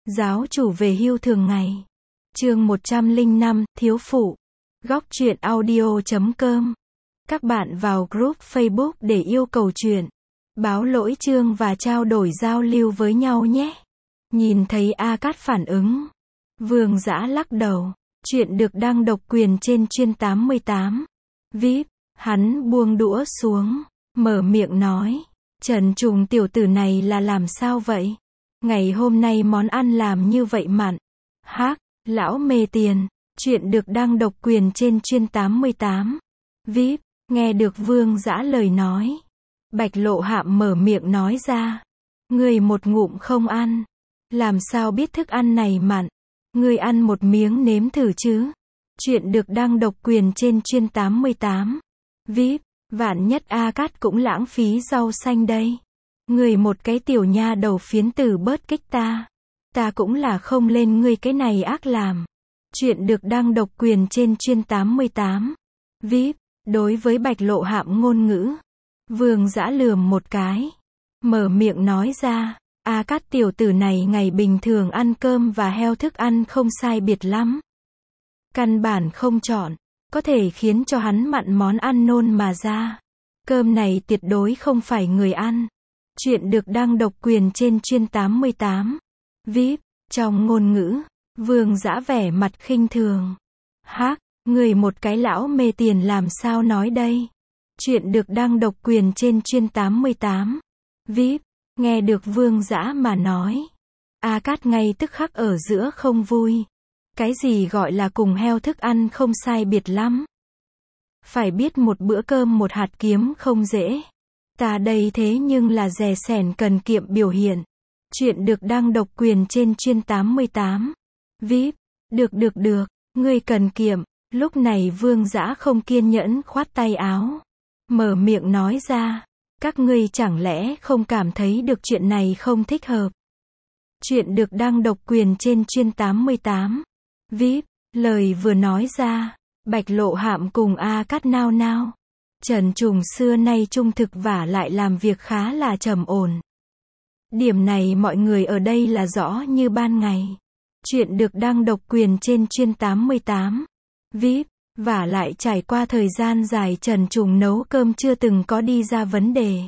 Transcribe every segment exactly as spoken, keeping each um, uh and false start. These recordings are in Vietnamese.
Giáo chủ về hưu thường ngày. Chương một trăm lẻ năm, thiếu phụ. Góc truyện audio chấm com. Các bạn vào group Facebook để yêu cầu truyện, báo lỗi chương và trao đổi giao lưu với nhau nhé. Nhìn thấy A Cát phản ứng, Vương Dã lắc đầu. Chuyện được đăng độc quyền trên chuyên tám mươi tám. vê i pê, hắn buông đũa xuống, mở miệng nói. Trần Trùng tiểu tử này là làm sao vậy? Ngày hôm nay món ăn làm như vậy mặn. Hác, lão mê tiền. Chuyện được đăng độc quyền trên chuyên tám mươi tám. vê i pê, nghe được Vương Dã lời nói. Bạch Lộ Hạm mở miệng nói ra. Ngươi một ngụm không ăn. Làm sao biết thức ăn này mặn? Ngươi ăn một miếng nếm thử chứ. Chuyện được đăng độc quyền trên chuyên tám mươi tám. vê i pê, vạn nhất A Cát cũng lãng phí rau xanh đây. Ngươi một cái tiểu nha đầu phiến tử bớt kích ta. Ta cũng là không lên ngươi cái này ác làm. Chuyện được đăng độc quyền trên chuyên tám mươi tám. vê i pê, đối với Bạch Lộ Hạm ngôn ngữ, Vương Dã lườm một cái. Mở miệng nói ra. A Cát tiểu tử này ngày bình thường ăn cơm và heo thức ăn không sai biệt lắm. Căn bản không chọn, có thể khiến cho hắn mặn món ăn nôn mà ra. Cơm này tuyệt đối không phải người ăn. Chuyện được đăng độc quyền trên chuyên tám mươi tám. vê i pê, trong ngôn ngữ, Vương Dã vẻ mặt khinh thường. Hác, người một cái lão mê tiền làm sao nói đây? Chuyện được đăng độc quyền trên chuyên tám mươi tám. vê i pê, nghe được Vương Dã mà nói. A Cát ngay tức khắc ở giữa không vui. Cái gì gọi là cùng heo thức ăn không sai biệt lắm? Phải biết một bữa cơm một hạt kiếm không dễ. Ta đây thế nhưng là dè sẻn cần kiệm biểu hiện. Chuyện được đăng độc quyền trên chuyên tám mươi tám. vê i pê, được được được, ngươi cần kiệm. Lúc này Vương Dã không kiên nhẫn khoát tay áo. Mở miệng nói ra. Các ngươi chẳng lẽ không cảm thấy được chuyện này không thích hợp? Chuyện được đăng độc quyền trên chuyên tám mươi tám. vê i pê, lời vừa nói ra, Bạch Lộ Hạm cùng A Cát nao nao. Trần Trùng xưa nay trung thực và lại làm việc khá là trầm ổn. Điểm này mọi người ở đây là rõ như ban ngày. Chuyện được đăng độc quyền trên chuyên tám mươi tám. vê i pê, và lại trải qua thời gian dài Trần Trùng nấu cơm chưa từng có đi ra vấn đề.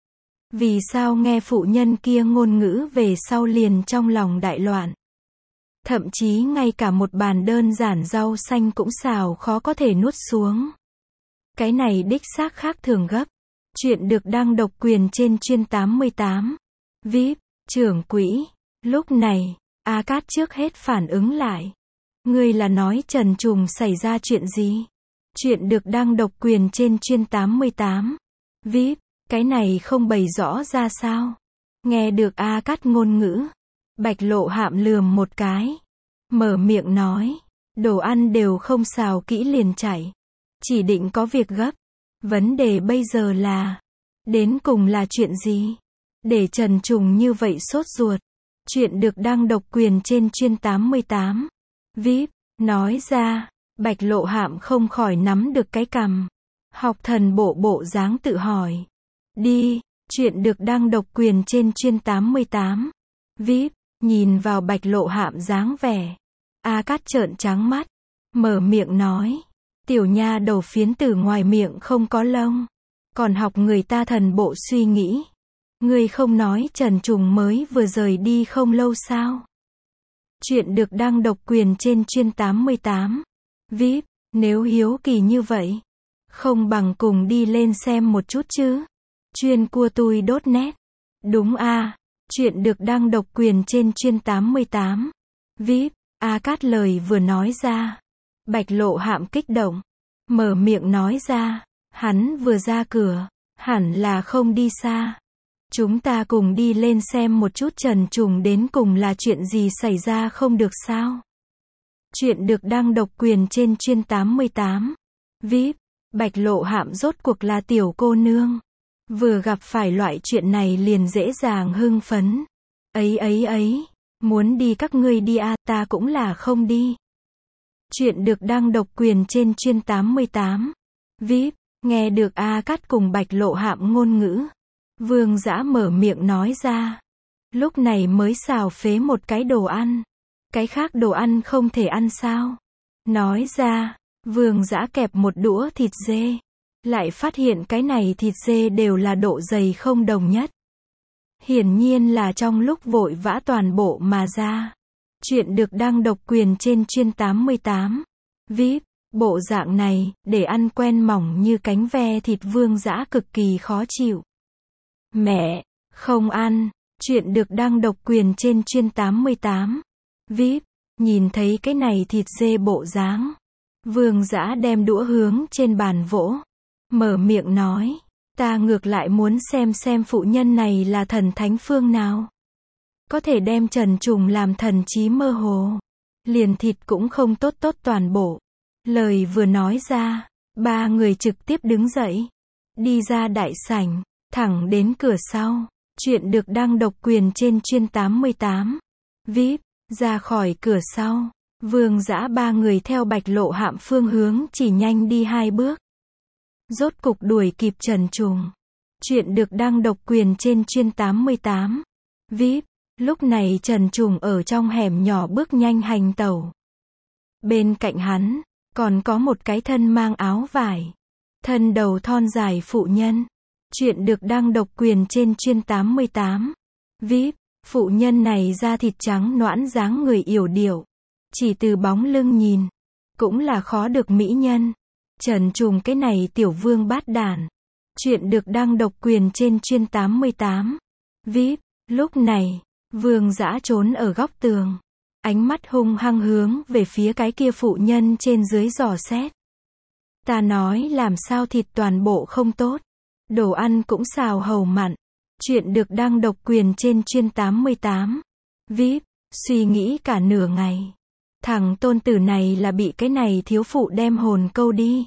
Vì sao nghe phụ nhân kia ngôn ngữ về sau liền trong lòng đại loạn. Thậm chí ngay cả một bàn đơn giản rau xanh cũng xào khó có thể nuốt xuống. Cái này đích xác khác thường gấp. Chuyện được đăng độc quyền trên chuyên tám mươi tám. vê i pê, trưởng quỹ. Lúc này, A Cát trước hết phản ứng lại. Ngươi là nói Trần Trùng xảy ra chuyện gì? Chuyện được đăng độc quyền trên chuyên tám mươi tám. vê i pê, cái này không bày rõ ra sao? Nghe được A Cát ngôn ngữ, Bạch Lộ Hạm lườm một cái. Mở miệng nói. Đồ ăn đều không xào kỹ liền chảy. Chỉ định có việc gấp. Vấn đề bây giờ là, đến cùng là chuyện gì? Để Trần Trùng như vậy sốt ruột. Chuyện được đăng độc quyền trên chuyên tám mươi tám. vê i pê, nói ra. Bạch Lộ Hạm không khỏi nắm được cái cằm. Học thần bộ bộ dáng tự hỏi. Đi, chuyện được đăng độc quyền trên chuyên tám mươi tám. vê i pê, nhìn vào Bạch Lộ Hạm dáng vẻ. A Cát trợn trắng mắt. Mở miệng nói. Tiểu nha đầu phiến tử ngoài miệng không có lông. Còn học người ta thần bộ suy nghĩ. Ngươi không nói Trần Trùng mới vừa rời đi không lâu sao? Chuyện được đăng độc quyền trên chuyên tám mươi tám. vê i pê, nếu hiếu kỳ như vậy, không bằng cùng đi lên xem một chút chứ. Chuyên cua tui đốt nét. Đúng a, à, chuyện được đăng độc quyền trên chuyên tám mươi tám. vê i pê, A Cát lời vừa nói ra. Bạch Lộ Hạm kích động. Mở miệng nói ra. Hắn vừa ra cửa, hẳn là không đi xa. Chúng ta cùng đi lên xem một chút Trần Trùng đến cùng là chuyện gì xảy ra không được sao? Chuyện được đăng độc quyền trên chuyên tám mươi tám. vê i pê, Bạch Lộ Hạm rốt cuộc là tiểu cô nương. Vừa gặp phải loại chuyện này liền dễ dàng hưng phấn. Ấy ấy ấy, muốn đi các ngươi đi a, ta cũng là không đi. Chuyện được đăng độc quyền trên chuyên tám mươi tám. vê i pê, nghe được A Cát cùng Bạch Lộ Hạm ngôn ngữ. Vương Dã mở miệng nói ra. lúc này mới xào phế một cái đồ ăn. Cái khác đồ ăn không thể ăn sao? Nói ra, Vương Dã kẹp một đũa thịt dê. Lại phát hiện cái này thịt dê đều là độ dày không đồng nhất. Hiển nhiên là trong lúc vội vã toàn bộ mà ra. Chuyện được đăng độc quyền trên chuyên tám mươi tám. vê i pê, bộ dạng này, để ăn quen mỏng như cánh ve thịt Vương Dã cực kỳ khó chịu. Mẹ, không ăn. Chuyện được đăng độc quyền trên chuyên tám mươi tám. vê i pê, nhìn thấy cái này thịt dê bộ dáng. Vương Dã đem đũa hướng trên bàn vỗ. Mở miệng nói, ta ngược lại muốn xem xem phụ nhân này là thần thánh phương nào. Có thể đem Trần Trùng làm thần trí mơ hồ. Liền thịt cũng không tốt tốt toàn bộ. Lời vừa nói ra, ba người trực tiếp đứng dậy. Đi ra đại sảnh, thẳng đến cửa sau. Chuyện được đăng độc quyền trên chuyên tám mươi tám. vê i pê, ra khỏi cửa sau. Vương Dã ba người theo Bạch Lộ Hạm phương hướng chỉ nhanh đi hai bước. Rốt cục đuổi kịp Trần Trùng. Chuyện được đăng độc quyền trên chuyên tám mươi tám. vê i pê, lúc này Trần Trùng ở trong hẻm nhỏ bước nhanh hành tẩu. Bên cạnh hắn, còn có một cái thân mang áo vải. Thân đầu thon dài phụ nhân. Chuyện được đăng độc quyền trên chuyên tám mươi tám. vê i pê, phụ nhân này da thịt trắng nõn dáng người yểu điệu. Chỉ từ bóng lưng nhìn, cũng là khó được mỹ nhân. Trần Trùng cái này tiểu vương bát đản. Chuyện được đăng độc quyền trên chuyên tám mươi tám. vê i pê, lúc này, Vương Dã trốn ở góc tường. Ánh mắt hung hăng hướng về phía cái kia phụ nhân trên dưới dò xét. Ta nói làm sao thịt toàn bộ không tốt. Đồ ăn cũng xào hầu mặn. Chuyện được đăng độc quyền trên chuyên tám mươi tám. vê i pê, suy nghĩ cả nửa ngày. Thằng tôn tử này là bị cái này thiếu phụ đem hồn câu đi.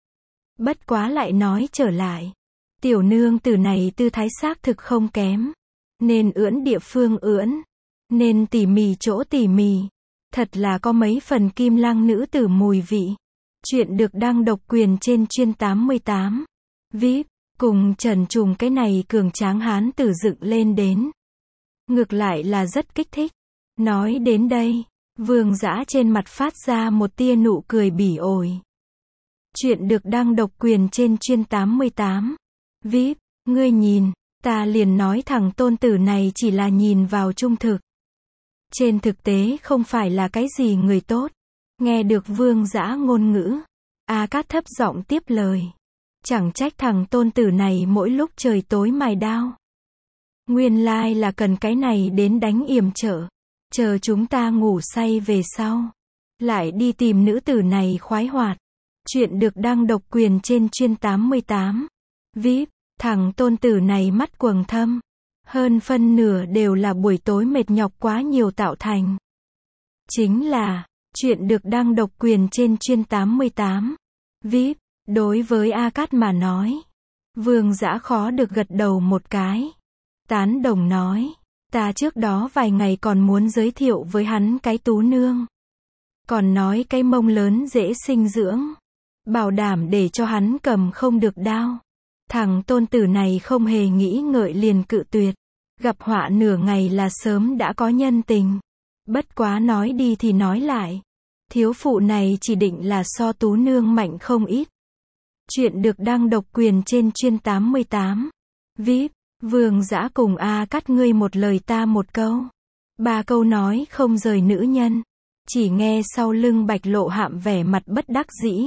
Bất quá lại nói trở lại. Tiểu nương tử này tư thái xác thực không kém. Nên ưỡn địa phương ưỡn. Nên tỉ mỉ chỗ tỉ mỉ. Thật là có mấy phần kim lăng nữ tử mùi vị. Chuyện được đăng độc quyền trên chuyên tám mươi tám. vê i pê, cùng Trần Trùng cái này cường tráng hán tử dựng lên đến. Ngược lại là rất kích thích. Nói đến đây, Vương Dã trên mặt phát ra một tia nụ cười bỉ ổi. Chuyện được đăng độc quyền trên chuyên tám mươi tám. vê i pê, ngươi nhìn, ta liền nói thằng tôn tử này chỉ là nhìn vào trung thực. Trên thực tế không phải là cái gì người tốt. Nghe được Vương Dã ngôn ngữ, A Cát thấp giọng tiếp lời. Chẳng trách thằng tôn tử này mỗi lúc trời tối mài đao. Nguyên lai là cần cái này đến đánh yểm trợ. Chờ chúng ta ngủ say về sau. Lại đi tìm nữ tử này khoái hoạt. Chuyện được đăng độc quyền trên chuyên tám mươi tám. vê i pê, thằng tôn tử này mắt quầng thâm. Hơn phân nửa đều là buổi tối mệt nhọc quá nhiều tạo thành. Chính là, chuyện được đăng độc quyền trên chuyên tám mươi tám. vê i pê, đối với A Cát mà nói. Vương Dã khó được gật đầu một cái. Tán đồng nói. Ta trước đó vài ngày còn muốn giới thiệu với hắn cái tú nương. Còn nói cái mông lớn dễ sinh dưỡng. Bảo đảm để cho hắn cầm không được đao. Thằng tôn tử này không hề nghĩ ngợi liền cự tuyệt. Gặp họa nửa ngày là sớm đã có nhân tình. Bất quá nói đi thì nói lại. Thiếu phụ này chỉ định là so tú nương mạnh không ít. Chuyện được đăng độc quyền trên chuyên tám mươi tám. vê i pê, Vương Dã cùng A Cát ngươi một lời ta một câu. Ba câu nói không rời nữ nhân. Chỉ nghe sau lưng Bạch Lộ Hạm vẻ mặt bất đắc dĩ.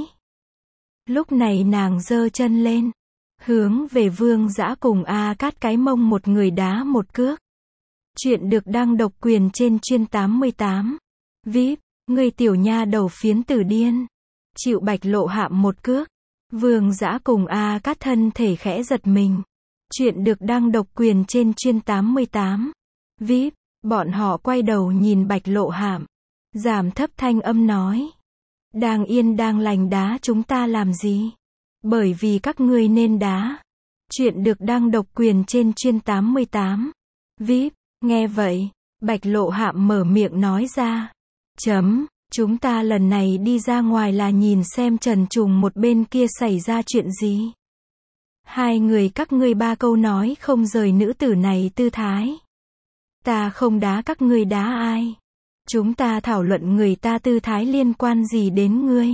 Lúc này nàng giơ chân lên. Hướng về Vương Dã cùng A Cát cái mông một người đá một cước. Chuyện được đăng độc quyền trên chuyên tám mươi tám. vê i pê, ngươi tiểu nha đầu phiến tử điên. Chịu Bạch Lộ Hạm một cước. Vương Dã cùng A Cát thân thể khẽ giật mình. Chuyện được đăng độc quyền trên chuyên tám mươi tám. vê i pê, bọn họ quay đầu nhìn Bạch Lộ Hạm. Giảm thấp thanh âm nói. Đang yên đang lành đá chúng ta làm gì? Bởi vì các ngươi nên đá. Chuyện được đăng độc quyền trên chuyên tám mươi tám. vê i pê, nghe vậy, Bạch Lộ Hạm mở miệng nói ra. Chấm, chúng ta lần này đi ra ngoài là nhìn xem Trần Trùng một bên kia xảy ra chuyện gì. Hai người các ngươi ba câu nói không rời nữ tử này tư thái. Ta không đá các ngươi đá ai. Chúng ta thảo luận người ta tư thái liên quan gì đến ngươi.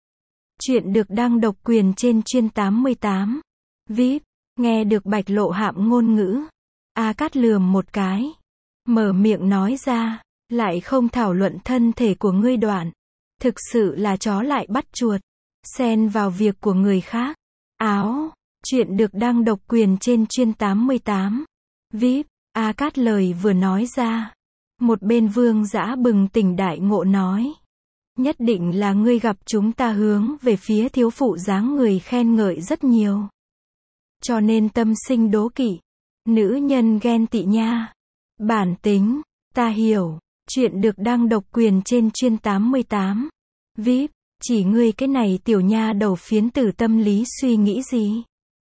Chuyện được đăng độc quyền trên chuyên tám mươi tám. vê i pê, nghe được Bạch Lộ Hạm ngôn ngữ. A Cát lườm một cái. Mở miệng nói ra, lại không thảo luận thân thể của ngươi đoạn. Thực sự là chó lại bắt chuột. Xen vào việc của người khác. Áo, chuyện được đăng độc quyền trên chuyên tám mươi tám. vê i pê, A Cát lời vừa nói ra. Một bên Vương Dã bừng tỉnh đại ngộ nói. Nhất định là ngươi gặp chúng ta hướng về phía thiếu phụ dáng người khen ngợi rất nhiều. Cho nên tâm sinh đố kỵ. Nữ nhân ghen tị nha. Bản tính, ta hiểu. Chuyện được đăng độc quyền trên chuyên tám mươi tám. vê i pê, chỉ ngươi cái này tiểu nha đầu phiến tử tâm lý suy nghĩ gì.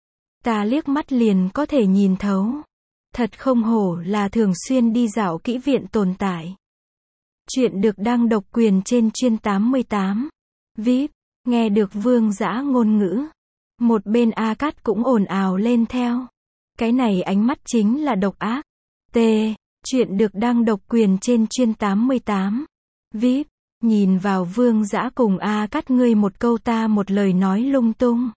Ta liếc mắt liền có thể nhìn thấu. Thật không hổ là thường xuyên đi dạo kỹ viện tồn tại. Chuyện được đăng độc quyền trên chuyên tám mươi tám. vê i pê, nghe được Vương Dã ngôn ngữ. Một bên A Cát cũng ồn ào lên theo. Cái này ánh mắt chính là độc ác. T. Chuyện được đăng độc quyền trên chuyên tám mươi tám. vê i pê, nhìn vào Vương Dã cùng A Cát ngươi một câu ta một lời nói lung tung.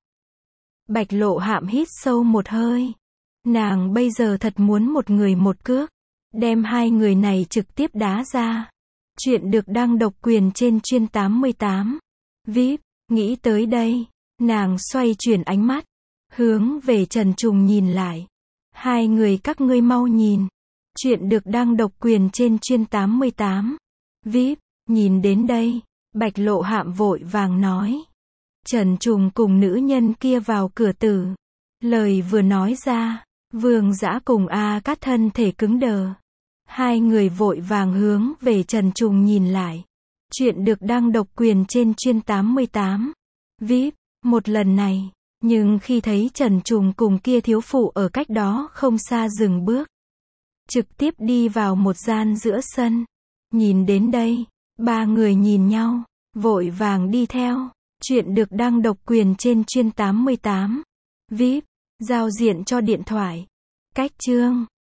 Bạch Lộ Hạm hít sâu một hơi. Nàng bây giờ thật muốn một người một cước. Đem hai người này trực tiếp đá ra. Chuyện được đăng độc quyền trên chuyên tám mươi tám. vê i pê, nghĩ tới đây. Nàng xoay chuyển ánh mắt. Hướng về Trần Trùng nhìn lại. Hai người các ngươi mau nhìn. Chuyện được đăng độc quyền trên chuyên tám mươi tám. vê i pê, nhìn đến đây. Bạch Lộ Hạm vội vàng nói. Trần Trùng cùng nữ nhân kia vào cửa tử. Lời vừa nói ra. Vương Dã cùng A Cát thân thể cứng đờ. Hai người vội vàng hướng về Trần Trùng nhìn lại. Chuyện được đăng độc quyền trên chuyên tám mươi tám. vê i pê, một lần này. Nhưng khi thấy Trần Trùng cùng kia thiếu phụ ở cách đó không xa dừng bước. Trực tiếp đi vào một gian giữa sân. Nhìn đến đây. Ba người nhìn nhau. Vội vàng đi theo. Chuyện được đăng độc quyền trên chuyên tám mươi tám. vê i pê, giao diện cho điện thoại. Cách chương.